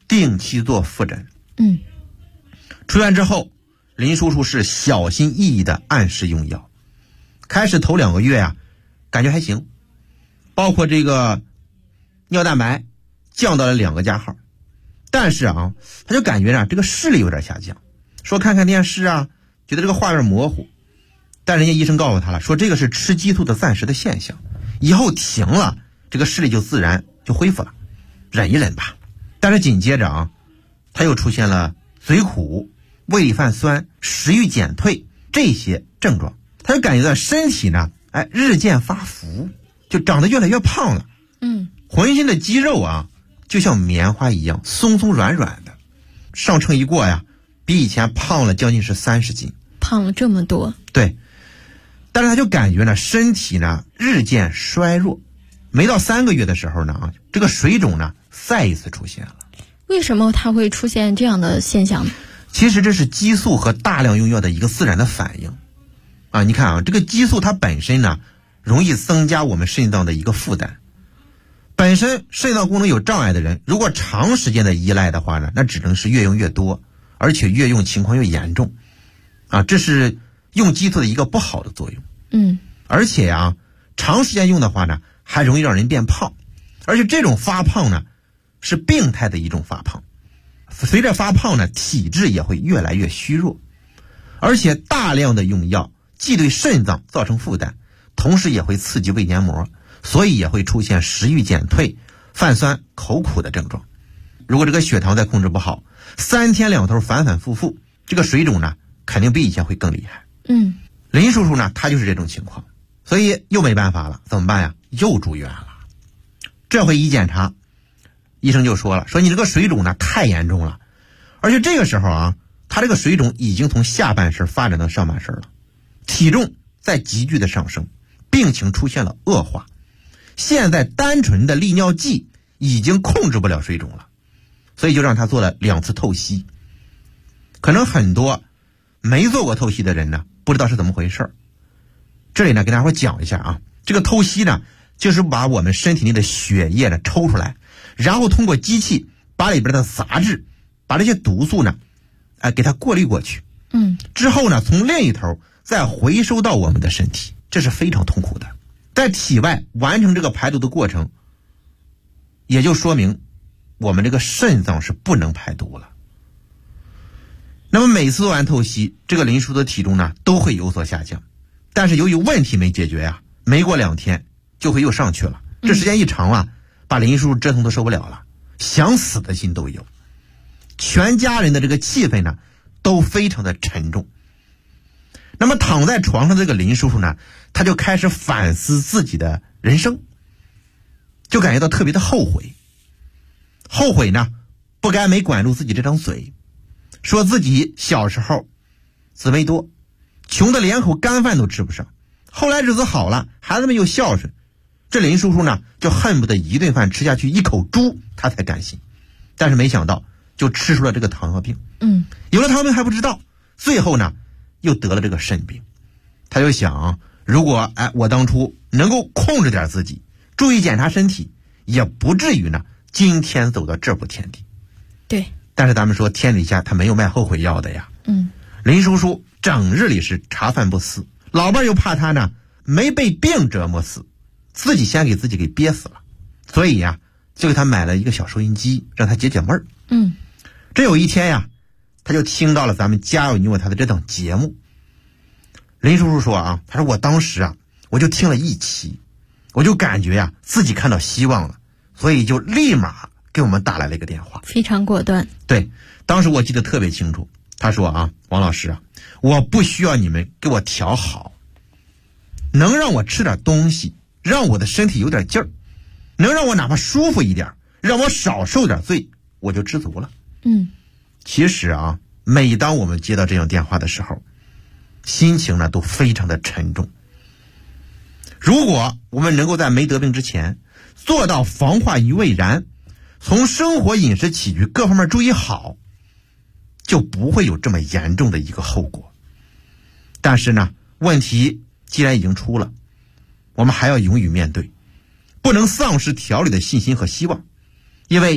定期做复诊。出院之后，林叔叔是小心翼翼的按时用药。开始头2个月啊，感觉还行，包括这个尿蛋白降到了2个加号，但是啊，他就感觉这个视力有点下降，说看看电视啊，觉得这个画面模糊，但人家医生告诉他了，说这个是吃激素的暂时的现象，以后停了，这个视力就自然就恢复了，忍一忍吧。但是紧接着啊，他又出现了嘴苦、胃里泛酸、食欲减退这些症状，他就感觉到身体呢，日渐发福，就长得越来越胖了。浑身的肌肉啊，就像棉花一样松松软软的，上称一过呀，比以前胖了将近是30斤， 胖了这么多。 对，但是他就感觉呢，身体呢日渐衰弱，没到3个月的时候呢，这个水肿呢再一次出现了。 为什么它会出现这样的现象呢？ 其实这是激素和大量用药的一个自然的反应啊。你看啊，这个激素它本身呢，容易增加我们肾脏的一个负担。本身肾脏功能有障碍的人，如果长时间的依赖的话呢，那只能是越用越多，而且越用情况越严重啊。这是用激素的一个不好的作用。而且啊，长时间用的话呢，还容易让人变胖，而且这种发胖呢，是病态的一种发胖。随着发胖呢，体质也会越来越虚弱，而且大量的用药既对肾脏造成负担，同时也会刺激胃黏膜，所以也会出现食欲减退、泛酸、口苦的症状。如果这个血糖再控制不好，3天2头反反复复，这个水肿呢，肯定比以前会更厉害。林叔叔呢，他就是这种情况，所以又没办法了，怎么办呀？又住院了。这回一检查，医生就说了，说你这个水肿呢太严重了，而且这个时候啊，他这个水肿已经从下半身发展到上半身了，体重在急剧的上升，病情出现了恶化。现在单纯的利尿剂已经控制不了水肿了，所以就让他做了2次透析。可能很多没做过透析的人呢，不知道是怎么回事。这里呢，给大伙讲一下啊，这个透析呢，就是把我们身体内的血液呢抽出来，然后通过机器把里边的杂质，把这些毒素呢，给它过滤过去。之后呢，从另一头再回收到我们的身体，这是非常痛苦的。在体外完成这个排毒的过程，也就说明我们这个肾脏是不能排毒了。那么每次做完透析，这个林叔的体重呢都会有所下降，但是由于问题没解决呀，没过2天就会又上去了。这时间一长啊，把林叔折腾都受不了了，想死的心都有。全家人的这个气氛呢都非常的沉重。那么躺在床上的这个林叔叔呢，他就开始反思自己的人生，就感觉到特别的后悔。后悔呢，不该没管住自己这张嘴，说自己小时候姊妹多，穷的连口干饭都吃不上，后来日子好了，孩子们又孝顺，这林叔叔呢就恨不得一顿饭吃下去1口猪他才甘心。但是没想到就吃出了这个糖尿病。有了糖尿病还不知道，最后呢又得了这个肾病。他就想，如果我当初能够控制点自己，注意检查身体，也不至于呢今天走到这步田地。 对， 但是咱们说天底下他没有卖后悔药的呀。林叔叔整日里是茶饭不思，老伴又怕他呢没被病折磨死，自己先给自己给憋死了，所以呀就给他买了一个小收音机，让他解解闷儿。这有一天呀，他就听到了咱们家有你我他的这档节目。林叔叔说啊，他说我当时啊，我就听了1期，我就感觉呀自己看到希望了，所以就立马给我们打来了一个电话。 非常果断。 对，当时我记得特别清楚。他说啊，王老师啊，我不需要你们给我调好，能让我吃点东西，让我的身体有点劲儿，能让我哪怕舒服一点，让我少受点罪，我就知足了。其实啊，每当我们接到这样电话的时候，心情呢都非常的沉重。如果我们能够在没得病之前做到防患于未然，从生活饮食起居各方面注意好，就不会有这么严重的一个后果。但是呢，问题既然已经出了，我们还要勇于面对，不能丧失调理的信心和希望。因为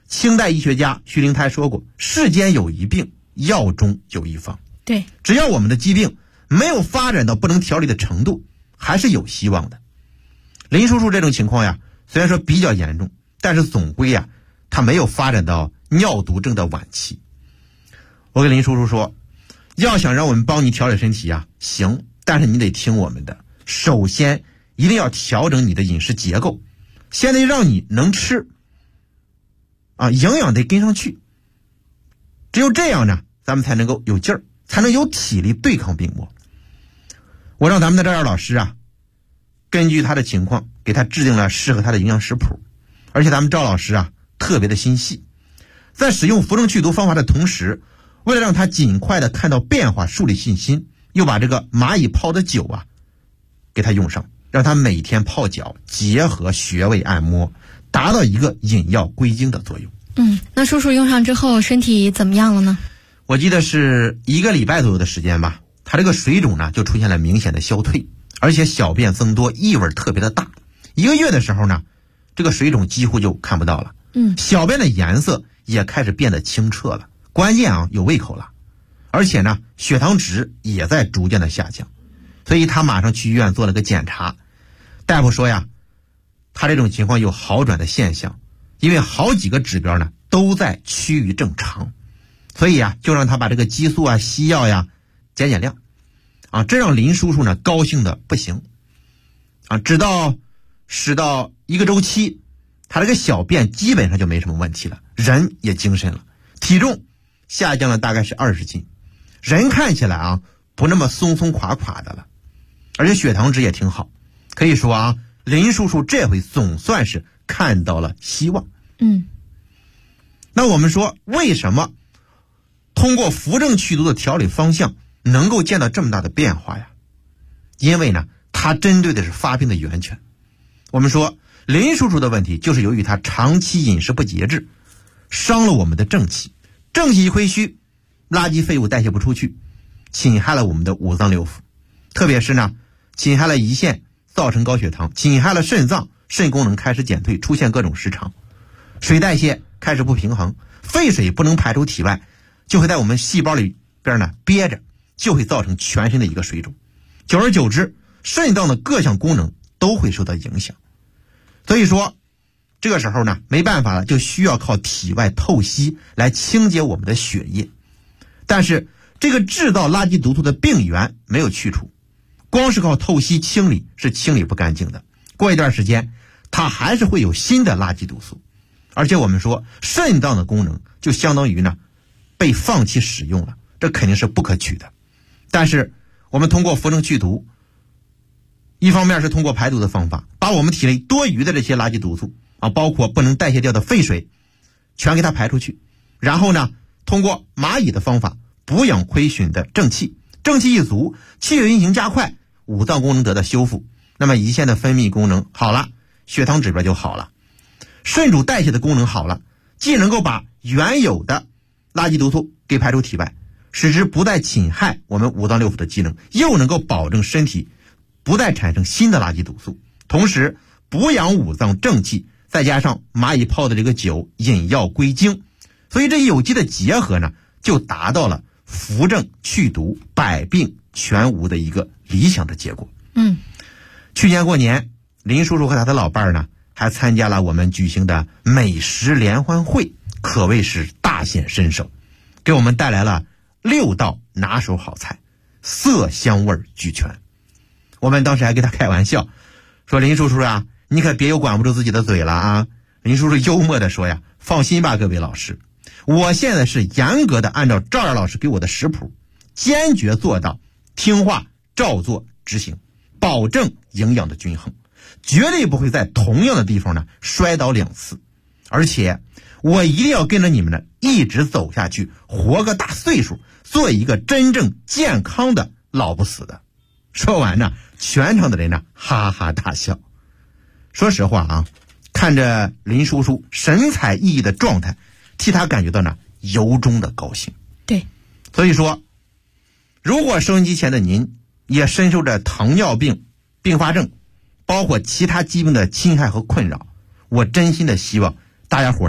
清代医学家徐灵台说过，世间有一病，药中有一方。 对， 只要我们的疾病没有发展到不能调理的程度，还是有希望的。林叔叔这种情况呀，虽然说比较严重，但是总归呀，他没有发展到尿毒症的晚期。我跟林叔叔说，要想让我们帮你调理身体呀，行，但是你得听我们的。首先一定要调整你的饮食结构，先得让你能吃营养得跟上去。只有这样呢，咱们才能够有劲儿，才能有体力对抗病魔。我让咱们的赵二老师根据他的情况给他制定了适合他的营养食谱，而且咱们赵老师特别的心细，在使用扶正祛毒方法的同时，为了让他尽快的看到变化，树立信心，又把这个蚂蚁泡的酒给他用上，让他每天泡脚，结合穴位按摩，达到一个引药归经的作用。 那叔叔用上之后身体怎么样了呢？ 我记得是1个礼拜左右的时间吧，他这个水肿呢就出现了明显的消退，而且小便增多，异味特别的大。1个月的时候呢，这个水肿几乎就看不到了。小便的颜色也开始变得清澈了，关键有胃口了，而且呢血糖值也在逐渐的下降。所以他马上去医院做了个检查，大夫说呀，他这种情况有好转的现象，因为好几个指标呢都在趋于正常，所以就让他把这个激素西药减量这让林叔叔呢高兴的不行直到使到1个周期，他这个小便基本上就没什么问题了，人也精神了，体重下降了大概是20斤，人看起来不那么松松垮垮的了，而且血糖值也挺好。可以说林叔叔这回总算是看到了希望。那我们说为什么通过扶正祛毒的调理方向能够见到这么大的变化呀？因为呢，它针对的是发病的源泉。我们说林叔叔的问题就是由于他长期饮食不节制，伤了我们的正气，正气一亏虚，垃圾废物代谢不出去，侵害了我们的五脏六腑，特别是呢侵害了胰腺，造成高血糖，侵害了肾脏，肾功能开始减退，出现各种失常，水代谢开始不平衡，废水不能排出体外，就会在我们细胞里边呢憋着，就会造成全身的一个水肿。久而久之，肾脏的各项功能都会受到影响。所以说这个时候呢没办法了，就需要靠体外透析来清洁我们的血液。但是这个制造垃圾毒素的病源没有去除，光是靠透析清理是清理不干净的，过一段时间它还是会有新的垃圾毒素。而且我们说肾脏的功能就相当于呢被放弃使用了，这肯定是不可取的。但是我们通过扶正祛毒，一方面是通过排毒的方法，把我们体内多余的这些垃圾毒素包括不能代谢掉的废水全给它排出去，然后呢通过蚂蚁的方法补养亏损的正气，正气一足，气血运行加快，五脏功能得到修复，那么胰腺的分泌功能好了，血糖指标就好了，肾主代谢的功能好了，既能够把原有的垃圾毒素给排出体外，使之不再侵害我们五脏六腑的机能，又能够保证身体不再产生新的垃圾毒素，同时补养五脏正气，再加上蚂蚁泡的这个酒引药归经，所以这有机的结合呢，就达到了扶正祛毒百病全无的一个理想的结果。去年过年，林叔叔和他的老伴呢还参加了我们举行的美食联欢会，可谓是大显身手，给我们带来了6道拿手好菜，色香味俱全。我们当时还跟他开玩笑说，林叔叔你可别又管不住自己的嘴了林叔叔幽默地说放心吧各位老师，我现在是严格的按照赵二老师给我的食谱，坚决做到听话照做执行，保证营养的均衡，绝对不会在同样的地方呢摔倒2次，而且我一定要跟着你们呢一直走下去，活个大岁数，做一个真正健康的老不死的。说完呢，全场的人呢哈哈大笑。说实话看着林叔叔神采奕奕的状态，替他感觉到呢由衷的高兴。 对， 所以说如果收音机前的您也深受着糖尿病并发症包括其他疾病的侵害和困扰，我真心的希望大家伙呢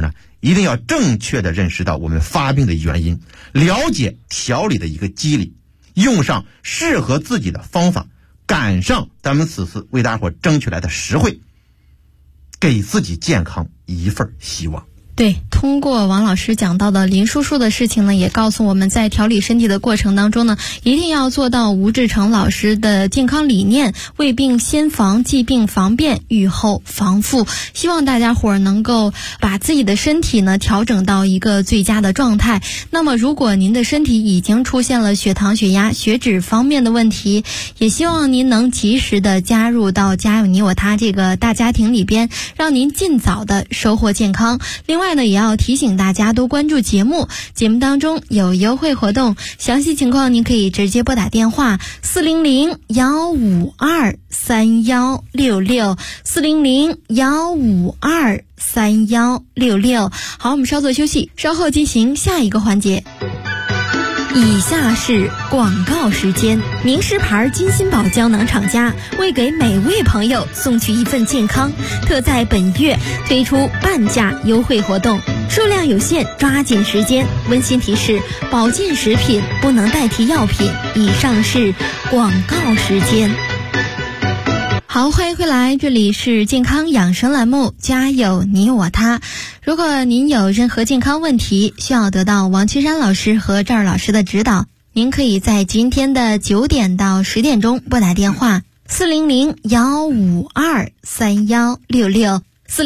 一定要正确的认识到我们发病的原因，了解调理的一个机理，用上适合自己的方法，赶上咱们此次为大伙争取来的实惠，给自己健康一份希望。 对，通过王老师讲到的林叔叔的事情呢，也告诉我们在调理身体的过程当中呢，一定要做到吴志成老师的健康理念，未病先防，既病防变，预后防复。希望大家伙儿能够把自己的身体呢调整到一个最佳的状态。那么如果您的身体已经出现了血糖、血压、血脂方面的问题，也希望您能及时的加入到家有你我他这个大家庭里边，让您尽早的收获健康。另外呢，也要提醒大家多关注节目，节目当中有优惠活动，详细情况您可以直接拨打电话400-152-3166 400-152-3166。好，我们稍作休息，稍后进行下一个环节。以下是广告时间。名师牌金心宝胶囊厂家为给每位朋友送去一份健康，特在本月推出半价优惠活动，数量有限，抓紧时间。温馨提示：保健食品不能代替药品。以上是广告时间。好，欢迎回来，这里是健康养生栏目，家有你我他。如果您有任何健康问题，需要得到王岐山老师和赵老师的指导，您可以在今天的9点到10点钟拨打电话400-152-3166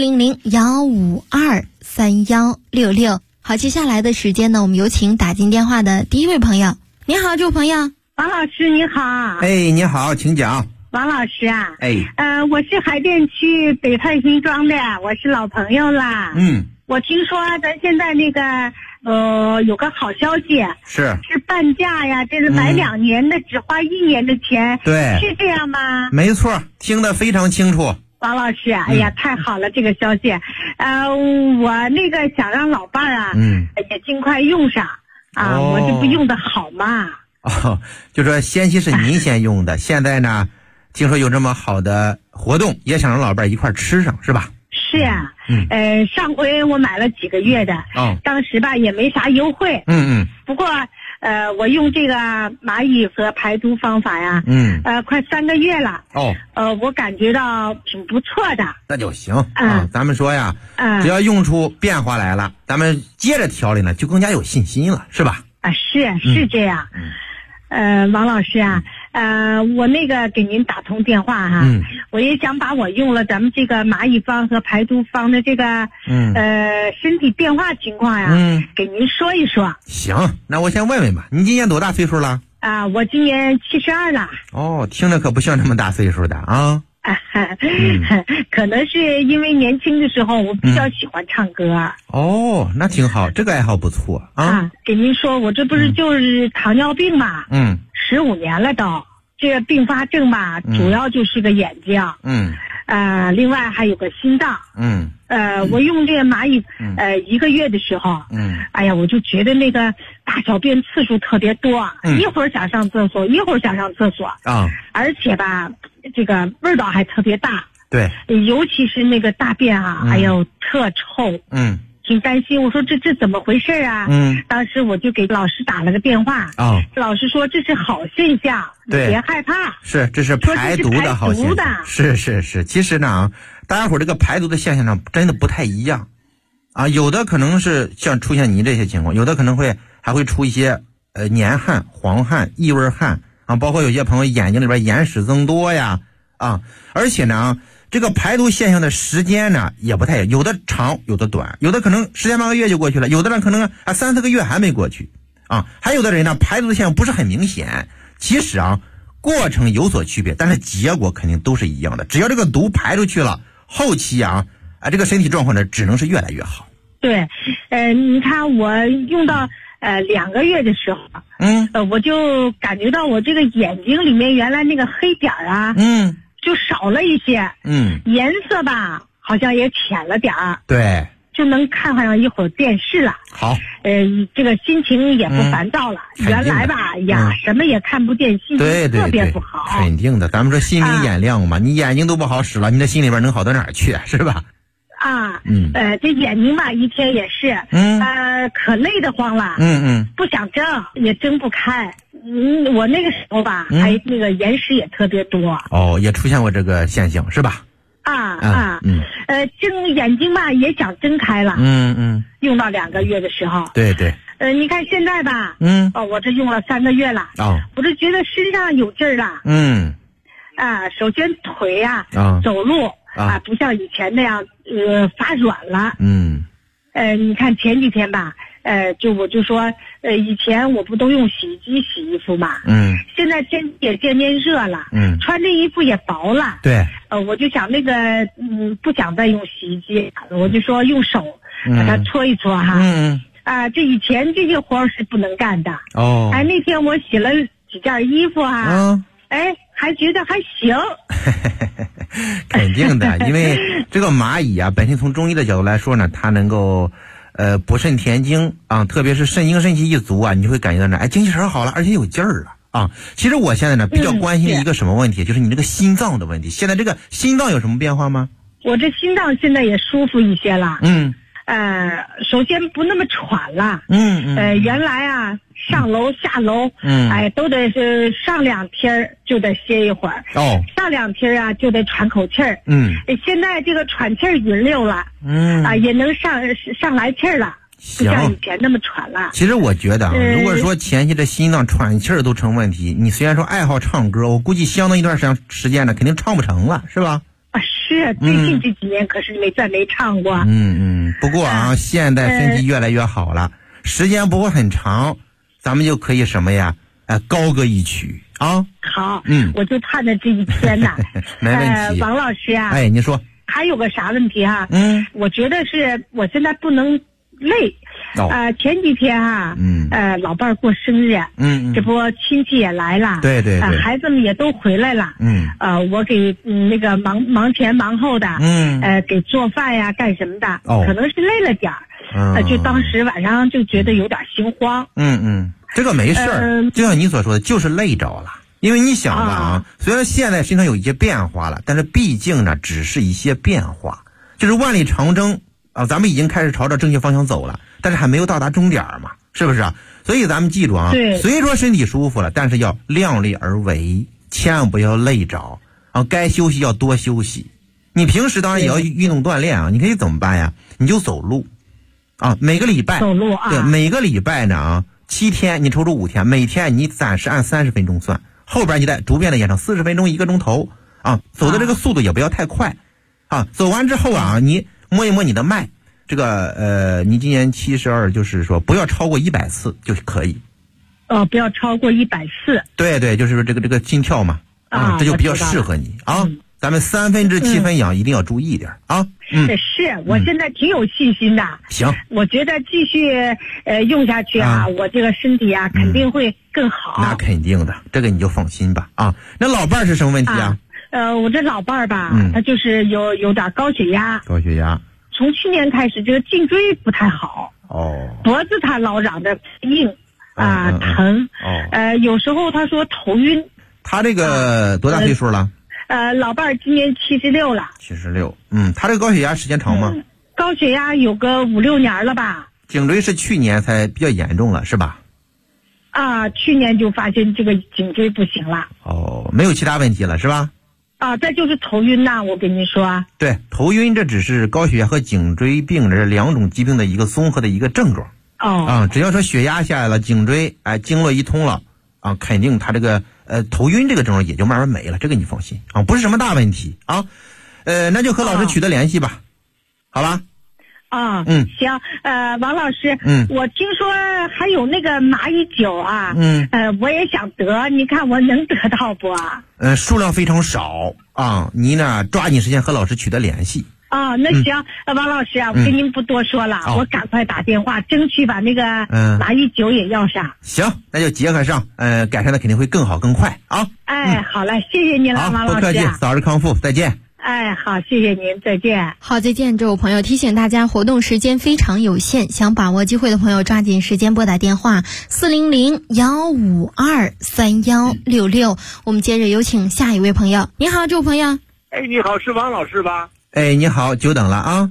400-152-3166。好，接下来的时间呢，我们有请打进电话的第一位朋友。你好，这位朋友。 王老师你好。 哎，你好，请讲。 王老师啊， 我是海淀区北太新庄的，我是老朋友啦。我听说咱现在那个有个好消息，是半价呀，这是买2年的，只花1年的钱。 对， 是这样吗？ 没错，听得非常清楚。 王老师，哎呀，太好了，这个消息。我那个想让老伴儿啊，也尽快用上啊，我这不用的好吗？ 就说先期是您先用的，现在呢听说有这么好的活动，也想让老伴一块吃上，是吧？ 是啊，上回我买了几个月的，当时吧也没啥优惠，不过我用这个蚂蚁和排毒方法呀，快3个月了，我感觉到挺不错的。 那就行啊，咱们说呀，只要用出变化来了，咱们接着调理呢，就更加有信心了，是吧？ 是这样。王老师啊，我那个给您打通电话哈，我也想把我用了咱们这个蚂蚁方和排毒方的这个身体变化情况呀，给您说一说。 行，那我先问问吧，你今年多大岁数了？ 我今年72了。 听着可不像那么大岁数的啊。 可能是因为年轻的时候我比较喜欢唱歌。 那挺好，这个爱好不错啊。 给您说，我这不是就是糖尿病嘛，15年了都。这个并发症吧，主要就是个眼睛，另外还有个心脏，我用这个蚂蚁1个月的时候，哎呀，我就觉得那个大小便次数特别多，一会儿想上厕所，一会儿想上厕所而且吧，这个味道还特别大， 对， 尤其是那个大便啊，哎呦，特臭，挺担心，我说这怎么回事啊？当时我就给老师打了个电话，老师说这是好现象，别害怕， 这是排毒的好现象，是。其实呢，大家伙这个排毒的现象上真的不太一样啊，有的可能是像出现你这些情况，有的可能还会出一些黏汗、黄汗、异味汗啊，包括有些朋友眼睛里边眼屎增多呀而且呢。这个排毒现象的时间呢也不太一样，有的长有的短，有的可能10天8个月就过去了，有的人可能3、4个月还没过去还有的人呢排毒的现象不是很明显。其实过程有所区别，但是结果肯定都是一样的，只要这个毒排出去了，后期这个身体状况呢只能是越来越好。 对，你看我用到2个月的时候，我就感觉到我这个眼睛里面原来那个黑点就少了一些，颜色吧好像也浅了点儿， 对， 就能看上一会儿电视了。 好， 这个心情也不烦躁了。原来吧什么也看不见，心情特别不好。 肯定的，咱们说心明眼亮嘛，你眼睛都不好使了，你的心里边能好到哪儿去，是吧？ 这眼睛吧，一天也是，可累得慌了，不想睁，也睁不开。我那个时候吧，还那个眼屎也特别多。 也出现过这个现象是吧？ 睁眼睛吧也想睁开了，用到2个月的时候。 对对。 你看现在吧，我这用了3个月了，我这觉得身上有劲儿了，首先腿走路不像以前那样发软了，你看前几天吧，我就说，以前我不都用洗衣机洗衣服嘛，现在天也渐渐热了，穿这衣服也薄了， 对， 我就想那个，不想再用洗衣机，我就说用手把它搓一搓哈，这以前这些活是不能干的，那天我洗了几件衣服还觉得还行。 肯定的，因为这个蚂蚁本身从中医的角度来说呢，它能够补肾填精特别是肾精肾气一足你就会感觉到精气神好了，而且有劲儿了其实我现在呢比较关心的一个什么问题，就是你这个心脏的问题。现在这个心脏有什么变化吗？ 我这心脏现在也舒服一些了，首先不那么喘了，原来上楼下楼，都得是上2天就得歇一会儿，上2天就得喘口气儿，现在这个喘气儿匀溜了，也能上来气儿了，不像以前那么喘了。 其实我觉得如果说前期的心脏喘气儿都成问题，你虽然说爱好唱歌，我估计相当一段时间呢，肯定唱不成了，是吧？ 是最近这几年可是没唱过。 不过现在身体越来越好了，时间不会很长，咱们就可以什么呀？高歌一曲啊！ 好，我就盼着这一天呐。 没问题。 王老师你说还有个啥问题我觉得是我现在不能累。前几天老伴儿过生日，这不亲戚也来了， 对对对， 孩子们也都回来了，我给那个忙前忙后的，给做饭呀干什么的，可能是累了点儿，就当时晚上就觉得有点心慌。 这个没事儿，就像你所说的，就是累着了。因为你想吧虽然现在身上有一些变化了，但是毕竟呢只是一些变化，就是万里长征咱们已经开始朝着正确方向走了，但是还没有到达终点嘛，是不是所以咱们记住虽说身体舒服了，但是要量力而为，千万不要累着该休息要多休息。你平时当然也要运动锻炼你可以怎么办呀？你就走路每个礼拜走路对，每个礼拜呢7天你抽出5天，每天你暂时按30分钟算，后边你再逐渐的延长40分钟1个钟头走的这个速度也不要太快走完之后你摸一摸你的脉，这个你今年72，就是说不要超过100次就可以。 不要超过100次。 对对，就是说这个心跳嘛这就比较适合你咱们3分之7分养一定要注意一点是我现在挺有信心的。 行， 我觉得继续用下去我这个身体肯定会更好。 那肯定的，这个你就放心吧那老伴儿是什么问题我这老伴儿吧他就是有点高血压。从去年开始这个颈椎不太好脖子他老嚷着硬疼有时候他说头晕。 他这个多大岁数了？ 老伴儿今年76了。 76，他这个高血压时间长吗？ 高血压有个5、6年了吧。 颈椎是去年才比较严重了是吧？ 去年就发现这个颈椎不行了。 没有其他问题了是吧？ 再就是头晕呐，我跟你说。 对，头晕这只是高血压和颈椎病这2种疾病的一个综合的一个症状。只要说血压下来了，颈椎经络一通了肯定他这个头晕这个症状也就慢慢没了，这个你放心不是什么大问题那就和老师取得联系吧，好吧？ 行。王老师，我听说还有那个蚂蚁酒我也想得，你看我能得到不？ 数量非常少你呢抓紧时间和老师取得联系。 那行，王老师我跟您不多说了，我赶快打电话，争取把那个蚂蚁酒也要上。 行，那就结合上，改善的肯定会更好更快好嘞，谢谢您了，王老师。 不客气，早日康复，再见。 好，谢谢您，再见。 好，再见。这位朋友提醒大家，活动时间非常有限，想把握机会的朋友抓紧时间拨打电话400-152-3166。我们接着有请下一位朋友。你好，这位朋友。 你好，是王老师吧？ 你好，久等了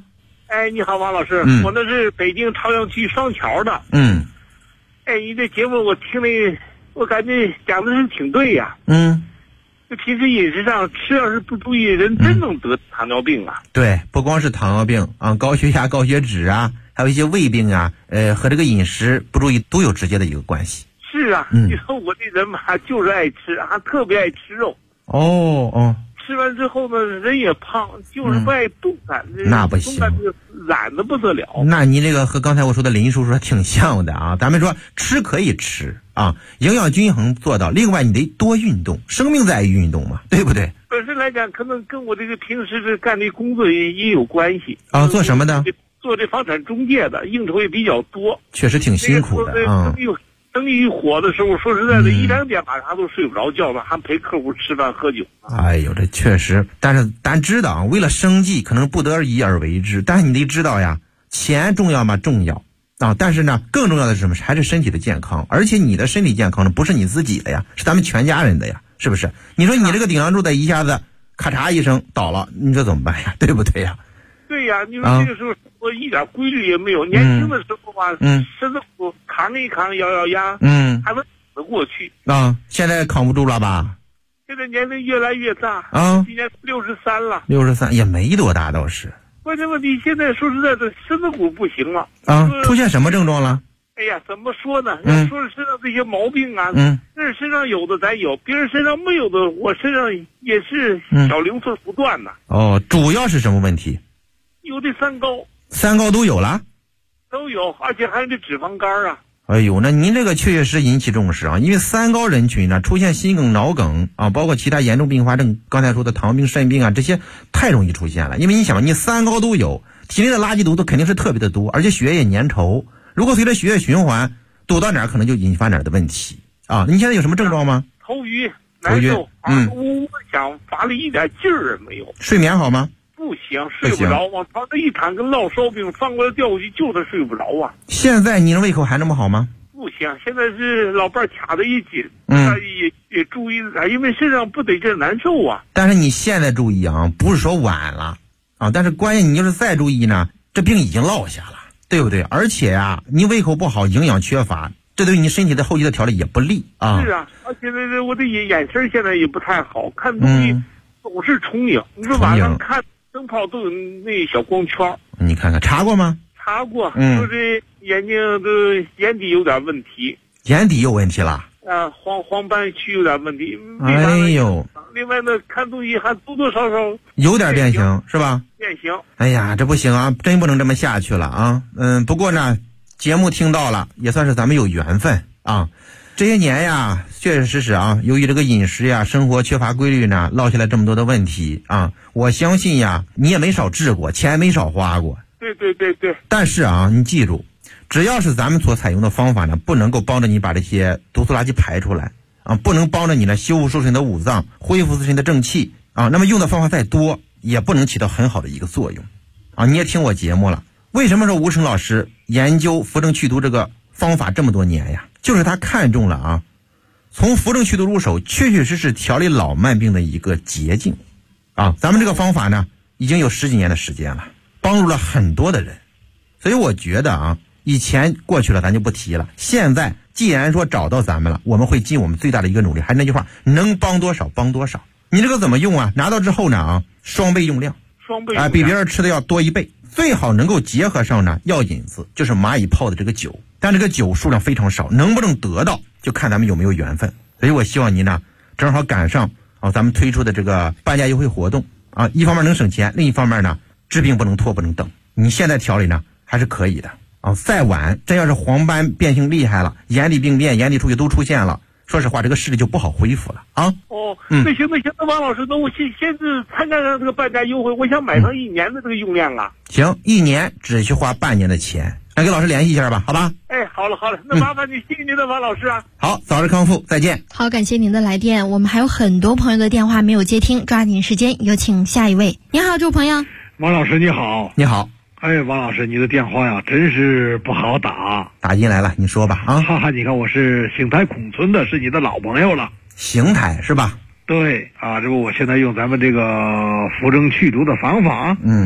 哎，你好，王老师，我那是北京朝阳区双桥的。哎，你这节目我听了，我感觉讲的是挺对呀。就平时饮食上吃要是不注意，人真能得糖尿病啊。 对，不光是糖尿病啊，高血压、高血脂啊，还有一些胃病啊，和这个饮食不注意都有直接的一个关系。 是啊，你说我这人嘛，就是爱吃，还特别爱吃肉。吃完之后呢，人也胖，就是不爱动弹。 那不行， 动弹就懒得不得了。 那你这个和刚才我说的林叔叔挺像的啊。咱们说吃可以吃啊，营养均衡做到。另外你得多运动，生命在于运动嘛，对不对？ 本身来讲，可能跟我这个平时这干的工作也有关系啊。做什么的？ 做这房产中介的，应酬也比较多， 确实挺辛苦的啊。 生意一火的时候，说实在的，1、2点晚上都睡不着觉了，还陪客户吃饭喝酒。 哎呦，这确实。但是咱知道啊，为了生计，可能不得已而为之。但是你得知道呀，钱重要吗？重要啊。但是呢，更重要的是什么？还是身体的健康。而且你的身体健康呢，不是你自己的呀，是咱们全家人的呀，是不是？你说你这个顶梁柱的一下子咔嚓一声倒了，你这怎么办呀？对不对呀？ 对呀，你说这个时候我一点规律也没有。年轻的时候吧，身子骨扛一扛，咬牙，还能走得过去啊。现在扛不住了吧？ 现在年龄越来越大啊， 今年63了。 63也没多大倒是。 关键问题现在说实在的，身子骨不行了啊。出现什么症状了？ 哎呀，怎么说呢？说是身上这些毛病啊，这是身上有的咱有，别人身上没有的，我身上也是小零碎不断呢。 主要是什么问题？ 有的三高都有了， 都有，而且还有这脂肪肝啊。 哎呦，那您这个确实引起重视啊，因为三高人群呢，出现心梗、脑梗啊，包括其他严重并发症，刚才说的糖尿病、肾病啊，这些太容易出现了。因为你想嘛，你三高都有，体内的垃圾毒都肯定是特别的多，而且血液也粘稠，如果随着血液循环堵到哪儿，可能就引发哪儿的问题啊。你现在有什么症状吗？ 头晕、难受，呜呜响，乏力，一点劲儿也没有。 睡眠好吗？ 不行，睡不着，往床上一躺跟落烧饼，翻过来掉过去，就是睡不着啊。 现在你的胃口还那么好吗？ 不行，现在是老伴卡得一紧，也注意点，因为身上不得劲难受啊。 但是你现在注意啊，不是说晚了啊，但是关键你要是再注意呢，这病已经落下了，对不对？而且啊，你胃口不好，营养缺乏，这对你身体的后期的调理也不利啊。 是啊，而且我的眼神现在也不太好，看东西总是重影。你说晚上看灯泡都有那小光圈。 你看看查过吗？ 查过，说这眼睛的眼底有点问题。眼底有问题了？ 啊，黄斑区有点问题。 哎呦！ 另外呢，看东西还多多少少有点变形，是吧？ 变形。 哎呀，这不行啊，真不能这么下去了啊！不过呢，节目听到了，也算是咱们有缘分啊。这些年呀，确确实实啊，由于这个饮食呀、生活缺乏规律呢，落下来这么多的问题啊。我相信呀，你也没少治过，钱没少花过。 对。 但是啊，你记住，只要是咱们所采用的方法呢，不能够帮着你把这些毒素垃圾排出来啊，不能帮着你呢修复受损的五脏，恢复自身的正气啊，那么用的方法再多，也不能起到很好的一个作用啊。你也听我节目了，为什么说吴成老师研究扶正祛毒这个方法这么多年呀？就是他看中了啊，从扶正祛毒入手，确确实实调理老慢病的一个捷径啊。咱们这个方法呢，已经有10几年的时间了，帮助了很多的人。所以我觉得啊，以前过去了咱就不提了，现在既然说找到咱们了，我们会尽我们最大的一个努力。还是那句话，能帮多少帮多少。你这个怎么用啊？拿到之后呢啊，双倍用量比别人吃的要多1倍，最好能够结合上呢药引子，就是蚂蚁泡的这个酒，但这个酒数量非常少，能不能得到就看咱们有没有缘分。所以我希望您呢正好赶上啊咱们推出的这个半价优惠活动啊，一方面能省钱，另一方面呢治病不能拖不能等，你现在调理呢还是可以的啊。再晚真要是黄斑变性厉害了，眼底病变、眼底出血都出现了，说实话这个视力就不好恢复了啊。 那行，那王老师，那我先参加上这个半价优惠，我想买上1年的这个用量啊。 行，1年只需花半年的钱，那跟老师联系一下吧，好吧？ 哎，好了，那麻烦你，谢谢您的王老师啊。 好，早日康复，再见。 好，感谢您的来电，我们还有很多朋友的电话没有接听，抓紧时间，有请下一位。你好，这位朋友。 王老师你好。 你好。 哎，王老师，你的电话呀，真是不好打。 打进来了，你说吧啊。 哈哈，你看我是邢台孔村的，是你的老朋友了。 邢台是吧？ 对啊，这不我现在用咱们这个扶正祛毒的方法，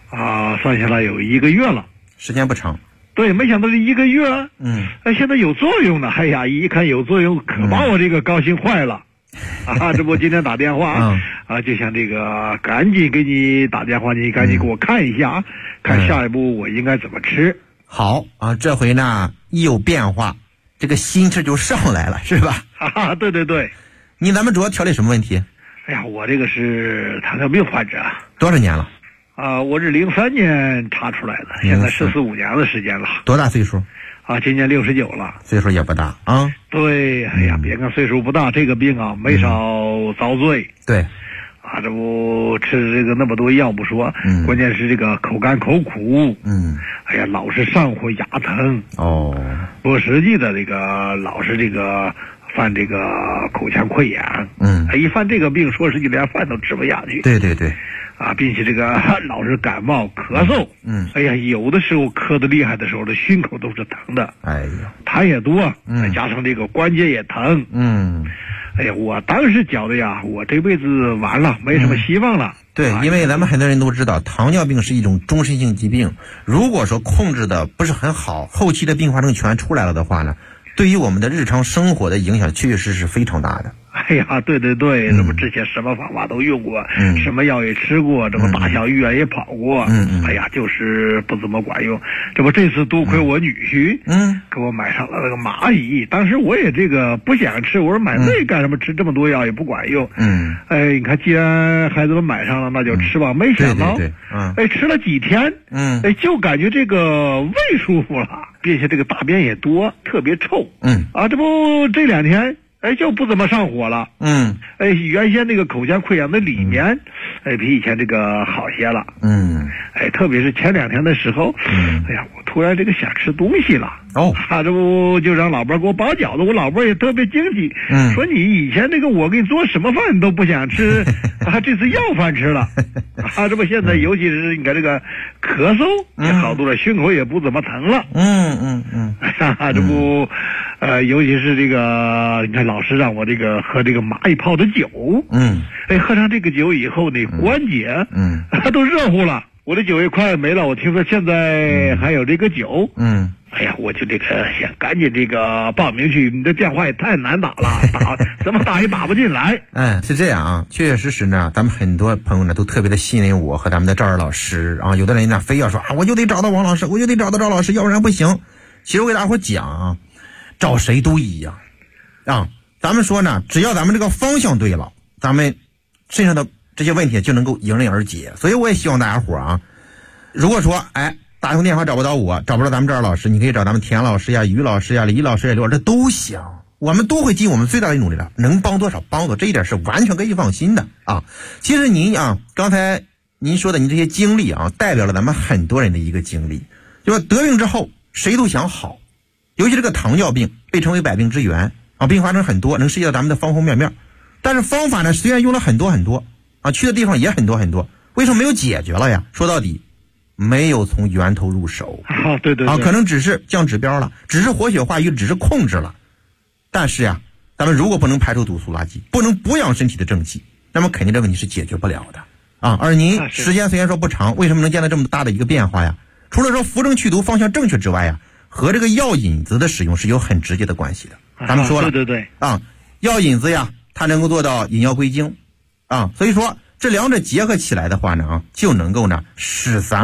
算下来有1个月了， 时间不长。 对，没想到这1个月，现在有作用了。哎呀，一看有作用，可把我这个高兴坏了。这不今天打电话就想这个赶紧给你打电话，你赶紧给我看一下，看下一步我应该怎么吃。 好啊，这回呢一有变化，这个心气就上来了，是吧？ 对对对。 咱们主要调理什么问题？ 哎呀，我这个是糖尿病患者。 多少年了？ 我是03年查出来的，现在14、15年的时间了。 多大岁数？ 今年69了， 岁数也不大啊。 对，哎呀，别看岁数不大，这个病没少遭罪。 对， 这不吃这个那么多药不说，关键是这个口干口苦，哎呀，老是上火牙疼。不过实际的这个老是这个犯这个口腔溃疡，一犯这个病，说实际连饭都吃不下去。 对对对。 并且这个老是感冒咳嗽，哎呀，有的时候咳得厉害的时候，这胸口都是疼的， 哎呀， 痰也多，再加上这个关节也疼，哎呀，我当时觉得呀，我这辈子完了，没什么希望了。 对，因为咱们很多人都知道，糖尿病是一种终身性疾病，如果说控制的不是很好，后期的并发症全出来了的话呢，对于我们的日常生活的影响确实是非常大的。 哎呀，对对对，这不之前什么方法都用过，什么药也吃过，这么大小医院也跑过，哎呀，就是不怎么管用。这不这次多亏我女婿，给我买上了那个蚂蚁。当时我也这个不想吃，我说买那干什么？吃这么多药也不管用。你看，既然孩子们买上了，那就吃吧。没想到，吃了几天，就感觉这个胃舒服了，并且这个大便也多，特别臭。这不这2天。就不怎么上火了。原先那个口腔溃疡的里面，比以前这个好些了。特别是前2天的时候，哎呀，我突然这个想吃东西了。这不就让老伴给我包饺子，我老伴也特别惊喜，说你以前那个我给你做什么饭你都不想吃，这次要饭吃了。这不现在尤其是你看这个咳嗽也好多了，胸口也不怎么疼了。这不。尤其是这个，你看老师让我这个喝这个蚂蚁泡的酒，喝上这个酒以后呢，关节，都热乎了。我的酒也快没了，我听说现在还有这个酒，哎呀，我就这个想赶紧这个报名去，你这电话也太难打了，怎么打也打不进来。 是这样啊，确确实实呢，咱们很多朋友呢都特别的信任我和咱们的赵二老师啊，有的人呢非要说我就得找到王老师，我就得找到赵老师，要不然不行。其实我给大伙讲找谁都一样咱们说呢，只要咱们这个方向对了，咱们身上的这些问题就能够迎刃而解。所以我也希望大家伙如果说打通电话找不到我，找不到咱们这儿老师，你可以找咱们田老师呀、于老师呀、李老师呀、刘老师，这都行，我们都会尽我们最大的努力的，能帮多少帮多，这一点是完全可以放心的其实您刚才您说的您这些经历代表了咱们很多人的一个经历，就说得病之后谁都想好，尤其这个糖尿病被称为百病之源并发症很多，能涉及到咱们的方方面面。但是方法呢，虽然用了很多很多去的地方也很多很多，为什么没有解决了呀？说到底，没有从源头入手对对可能只是降指标了，只是活血化瘀，只是控制了。但是呀，咱们如果不能排除毒素垃圾，不能补养身体的正气，那么肯定这问题是解决不了的而您时间虽然说不长，为什么能见到这么大的一个变化呀？除了说扶正祛毒方向正确之外呀，和这个药引子的使用是有很直接的关系的。咱们说了， 对对药引子呀，它能够做到引药归经所以说这两者结合起来的话呢就能够呢使咱